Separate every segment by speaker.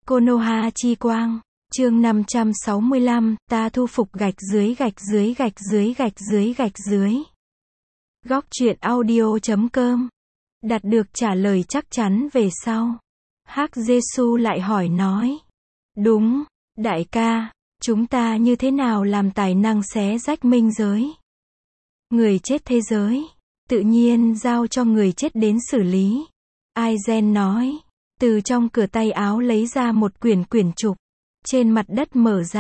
Speaker 1: Konoha chi quang. Chương 565, ta thu phục gạch dưới gạch dưới gạch dưới gạch dưới gạch dưới. Góc truyện audio.com. Đạt được trả lời chắc chắn về sau. Hắc Giê-xu lại hỏi nói. Đúng, đại ca, chúng ta như thế nào làm tài năng xé rách minh giới? Người chết thế giới, tự nhiên giao cho người chết đến xử lý. Aizen nói, từ trong cửa tay áo lấy ra một quyển trục. Trên mặt đất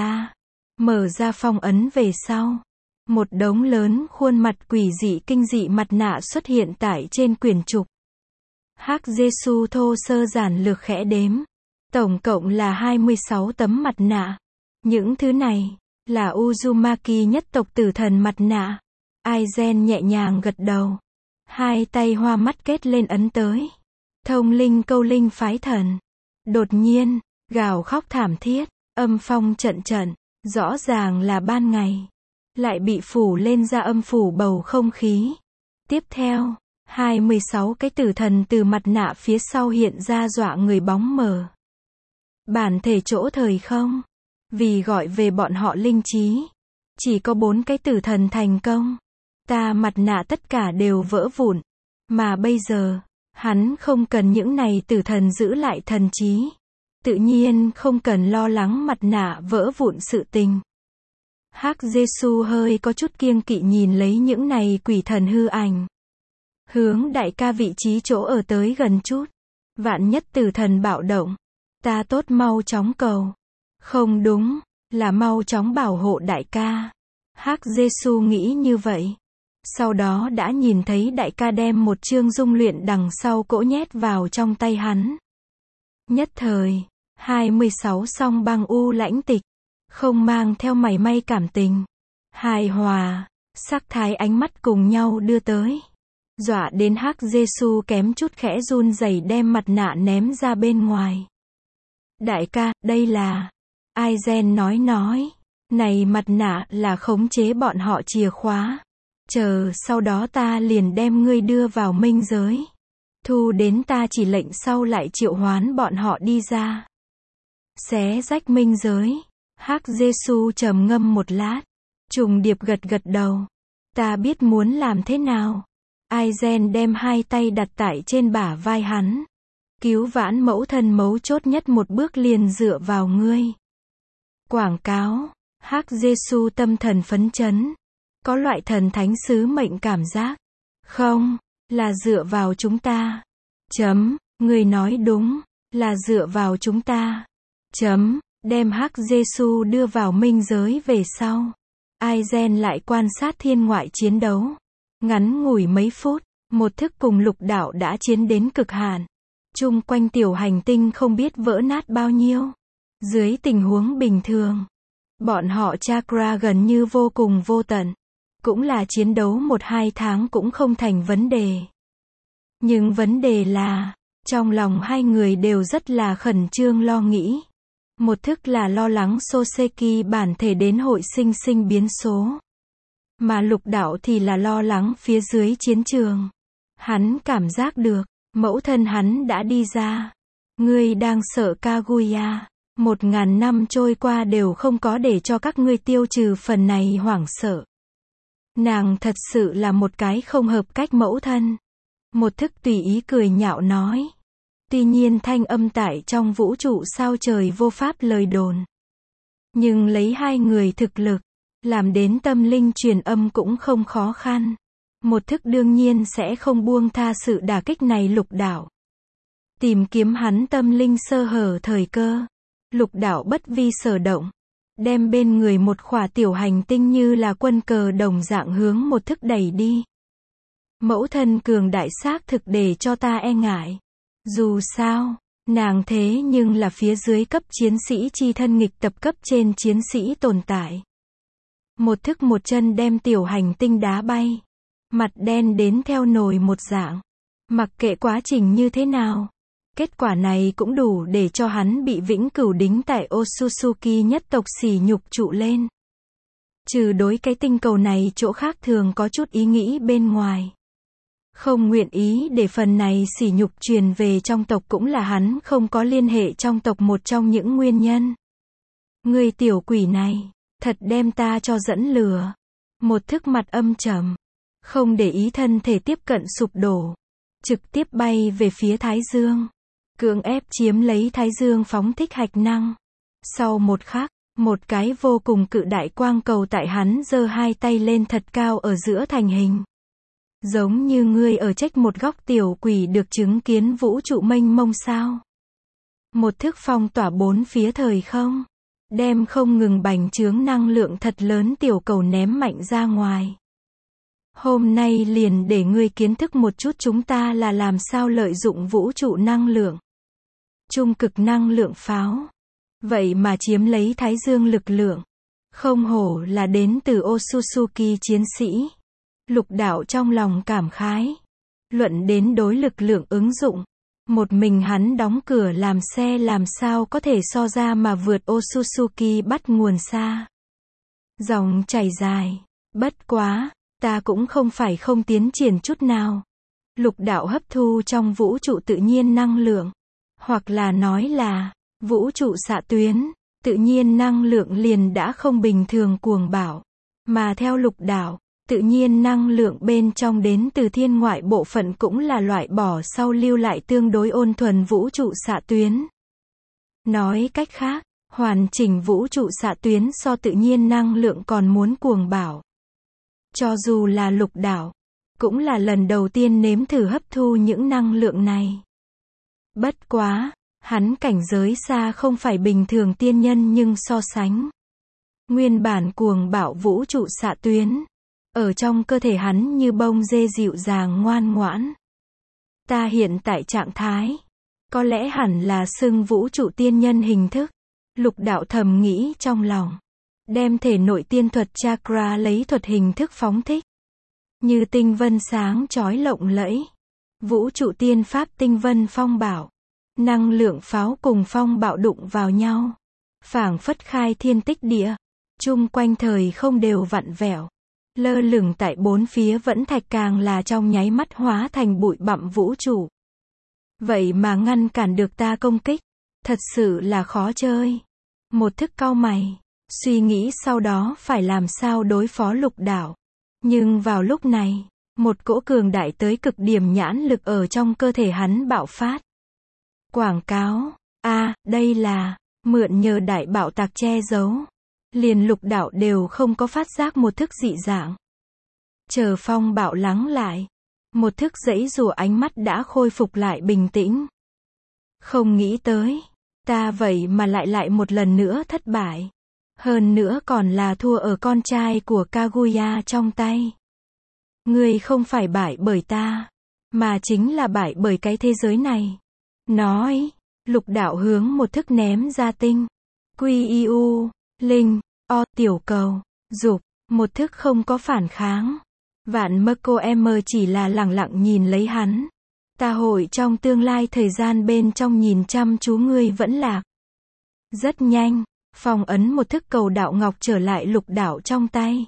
Speaker 1: mở ra phong ấn về sau. Một đống lớn khuôn mặt quỷ dị kinh dị mặt nạ xuất hiện tại trên quyển trục. Hắc Giê-xu thô sơ giản lược khẽ đếm. Tổng cộng là 26 tấm mặt nạ. Những thứ này là Uzumaki nhất tộc tử thần mặt nạ. Aizen nhẹ nhàng gật đầu. Hai tay hoa mắt kết lên ấn tới. Thông linh câu linh phái thần. Đột nhiên, gào khóc thảm thiết, âm phong trận trận, rõ ràng là ban ngày. Lại bị phủ lên ra âm phủ bầu không khí. Tiếp theo, 26 cái tử thần từ mặt nạ phía sau hiện ra dọa người bóng mờ. Bản thể chỗ thời không. Vì gọi về bọn họ linh trí. Chỉ có 4 cái tử thần thành công. Ta mặt nạ tất cả đều vỡ vụn. Mà bây giờ, hắn không cần những này tử thần giữ lại thần trí. Tự nhiên không cần lo lắng mặt nạ vỡ vụn sự tình. Hắc Giê-xu hơi có chút kiêng kỵ nhìn lấy những này quỷ thần hư ảnh. Hướng đại ca vị trí chỗ ở tới gần chút. Vạn nhất tử thần bạo động. Ta tốt mau chóng cầu. Không đúng, là mau chóng bảo hộ đại ca. Hắc Giê-xu nghĩ như vậy. Sau đó đã nhìn thấy đại ca đem một chương dung luyện đằng sau cỗ nhét vào trong tay hắn. Nhất thời, 26 song băng u lãnh tịch, không mang theo mảy may cảm tình. Hài hòa, sắc thái ánh mắt cùng nhau đưa tới. Dọa đến Hắc Giê-xu kém chút khẽ run rẩy đem mặt nạ ném ra bên ngoài. Đại ca, đây là... Aizen nói. Này mặt nạ là khống chế bọn họ chìa khóa. Chờ sau đó ta liền đem ngươi đưa vào minh giới. Thu đến ta chỉ lệnh sau lại triệu hoán bọn họ đi ra. Xé rách minh giới. Hắc Giê-xu trầm ngâm một lát. Trùng điệp gật đầu. Ta biết muốn làm thế nào. Aizen đem hai tay đặt tại trên bả vai hắn. Cứu vãn mẫu thân mấu chốt nhất một bước liền dựa vào ngươi. Quảng cáo. Hắc Giê-xu tâm thần phấn chấn. Có loại thần thánh sứ mệnh cảm giác. Không, là dựa vào chúng ta. Người nói đúng, là dựa vào chúng ta. Đem Hắc Giê-xu đưa vào minh giới về sau. Aizen lại quan sát thiên ngoại chiến đấu. Ngắn ngủi mấy phút, một thức cùng lục đạo đã chiến đến cực hạn. Chung quanh tiểu hành tinh không biết vỡ nát bao nhiêu. Dưới tình huống bình thường, bọn họ chakra gần như vô cùng vô tận. Cũng là chiến đấu 1-2 tháng cũng không thành vấn đề. Nhưng vấn đề là, trong lòng hai người đều rất là khẩn trương lo nghĩ. Một thức là lo lắng Soseki bản thể đến hội sinh biến số. Mà lục đạo thì là lo lắng phía dưới chiến trường. Hắn cảm giác được, mẫu thân hắn đã đi ra. Ngươi đang sợ Kaguya. 1000 năm trôi qua đều không có để cho các ngươi tiêu trừ phần này hoảng sợ. Nàng thật sự là một cái không hợp cách mẫu thân. Một thức tùy ý cười nhạo nói. Tuy nhiên thanh âm tại trong vũ trụ sao trời vô pháp lời đồn. Nhưng lấy hai người thực lực, làm đến tâm linh truyền âm cũng không khó khăn. Một thức đương nhiên sẽ không buông tha sự đả kích này lục đạo. Tìm kiếm hắn tâm linh sơ hở thời cơ. Lục đạo bất vi sở động. Đem bên người một khỏa tiểu hành tinh như là quân cờ đồng dạng hướng một thức đẩy đi. Mẫu thân cường đại xác thực để cho ta e ngại. Dù sao, nàng thế nhưng là phía dưới cấp chiến sĩ chi thân nghịch tập cấp trên chiến sĩ tồn tại. Một thức một chân đem tiểu hành tinh đá bay. Mặt đen đến theo nồi một dạng. Mặc kệ quá trình như thế nào. Kết quả này cũng đủ để cho hắn bị vĩnh cửu đính tại Otsutsuki nhất tộc sỉ nhục trụ lên. Trừ đối cái tinh cầu này chỗ khác thường có chút ý nghĩ bên ngoài. Không nguyện ý để phần này sỉ nhục truyền về trong tộc cũng là hắn không có liên hệ trong tộc một trong những nguyên nhân. Ngươi tiểu quỷ này, thật đem ta cho dẫn lừa. Một thức mặt âm trầm, không để ý thân thể tiếp cận sụp đổ, trực tiếp bay về phía Thái Dương, cưỡng ép chiếm lấy Thái Dương phóng thích hạch năng. Sau một khắc, một cái vô cùng cự đại quang cầu tại hắn giơ hai tay lên thật cao ở giữa thành hình. Giống như ngươi ở trách một góc tiểu quỷ được chứng kiến vũ trụ mênh mông sao. Một thức phong tỏa bốn phía thời không, đem không ngừng bành trướng năng lượng thật lớn tiểu cầu ném mạnh ra ngoài. Hôm nay liền để ngươi kiến thức một chút chúng ta là làm sao lợi dụng vũ trụ năng lượng. Trung cực năng lượng pháo. Vậy mà chiếm lấy Thái Dương lực lượng. Không hổ là đến từ Otsutsuki chiến sĩ. Lục đạo trong lòng cảm khái. Luận đến đối lực lượng ứng dụng. Một mình hắn đóng cửa làm xe làm sao có thể so ra mà vượt Otsutsuki bắt nguồn xa. Dòng chảy dài. Bất quá, ta cũng không phải không tiến triển chút nào. Lục đạo hấp thu trong vũ trụ tự nhiên năng lượng. Hoặc là nói là, vũ trụ xạ tuyến, tự nhiên năng lượng liền đã không bình thường cuồng bạo. Mà theo lục đạo, tự nhiên năng lượng bên trong đến từ thiên ngoại bộ phận cũng là loại bỏ sau lưu lại tương đối ôn thuần vũ trụ xạ tuyến. Nói cách khác, hoàn chỉnh vũ trụ xạ tuyến so tự nhiên năng lượng còn muốn cuồng bạo. Cho dù là lục đạo, cũng là lần đầu tiên nếm thử hấp thu những năng lượng này. Bất quá, hắn cảnh giới xa không phải bình thường tiên nhân nhưng so sánh. Nguyên bản cuồng bạo vũ trụ xạ tuyến. Ở trong cơ thể hắn như bông dê dịu dàng ngoan ngoãn. Ta hiện tại trạng thái. Có lẽ hẳn là xưng vũ trụ tiên nhân hình thức. Lục đạo thầm nghĩ trong lòng. Đem thể nội tiên thuật chakra lấy thuật hình thức phóng thích. Như tinh vân sáng chói lộng lẫy. Vũ trụ tiên pháp tinh vân phong bạo. Năng lượng pháo cùng phong bạo đụng vào nhau. Phảng phất khai thiên tích địa. Chung quanh thời không đều vặn vẹo. Lơ lửng tại bốn phía vẫn thạch càng là trong nháy mắt hóa thành bụi bặm vũ trụ. Vậy mà ngăn cản được ta công kích. Thật sự là khó chơi. Một thức cau mày. Suy nghĩ sau đó phải làm sao đối phó lục đạo. Nhưng vào lúc này, một cỗ cường đại tới cực điểm nhãn lực ở trong cơ thể hắn bạo phát. Quảng cáo. Đây là, mượn nhờ đại bạo tạc che giấu. Liền lục đạo đều không có phát giác một thức dị dạng. Chờ phong bạo lắng lại. Một thức giãy giụa ánh mắt đã khôi phục lại bình tĩnh. Không nghĩ tới. Ta vậy mà lại một lần nữa thất bại. Hơn nữa còn là thua ở con trai của Kaguya trong tay. Ngươi không phải bại bởi ta. Mà chính là bại bởi cái thế giới này. Nói. Lục đạo hướng một thức ném ra tinh. Q-I-U. Linh. O. Tiểu cầu. Dục. Một thức không có phản kháng. Vạn mơ cô em chỉ là lẳng lặng nhìn lấy hắn. Ta hội trong tương lai thời gian bên trong nhìn chăm chú ngươi vẫn lạc. Rất nhanh. Phong ấn một thức cầu đạo ngọc trở lại lục đạo trong tay.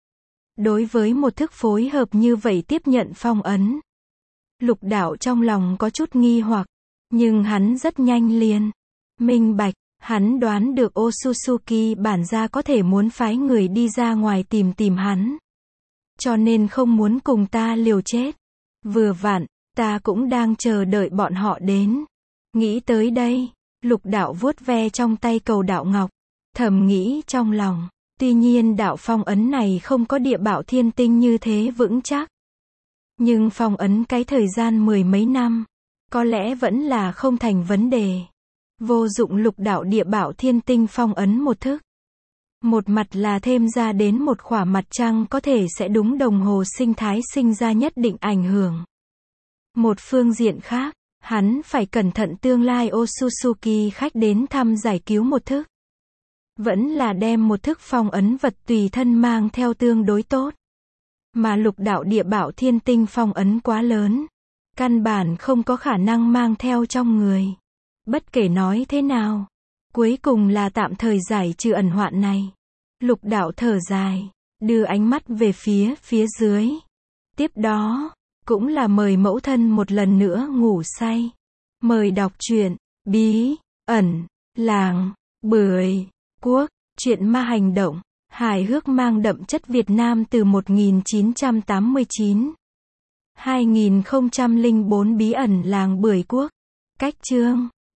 Speaker 1: Đối với một thức phối hợp như vậy tiếp nhận phong ấn. Lục đạo trong lòng có chút nghi hoặc. Nhưng hắn rất nhanh liền. Minh bạch. Hắn đoán được Otsutsuki bản gia có thể muốn phái người đi ra ngoài tìm hắn. Cho nên không muốn cùng ta liều chết. Vừa vặn, ta cũng đang chờ đợi bọn họ đến. Nghĩ tới đây, lục đạo vuốt ve trong tay cầu đạo ngọc. Thầm nghĩ trong lòng, tuy nhiên đạo phong ấn này không có địa bảo thiên tinh như thế vững chắc. Nhưng phong ấn cái thời gian mười mấy năm, có lẽ vẫn là không thành vấn đề. Vô dụng lục đạo địa bảo thiên tinh phong ấn một thức. Một mặt là thêm ra đến một khỏa mặt trăng có thể sẽ đúng đồng hồ sinh thái sinh ra nhất định ảnh hưởng. Một phương diện khác, hắn phải cẩn thận tương lai Otsutsuki khách đến thăm giải cứu một thức. Vẫn là đem một thức phong ấn vật tùy thân mang theo tương đối tốt. Mà lục đạo địa bảo thiên tinh phong ấn quá lớn. Căn bản không có khả năng mang theo trong người. Bất kể nói thế nào, cuối cùng là tạm thời giải trừ ẩn hoạn này. Lục đạo thở dài, đưa ánh mắt về phía dưới. Tiếp đó, Cũng là mời mẫu thân một lần nữa ngủ say. Mời đọc truyện Bí ẩn làng Bưởi Quốc, truyện ma hành động, hài hước mang đậm chất Việt Nam từ 1989. 2004 Bí ẩn làng Bưởi Quốc. Cách chương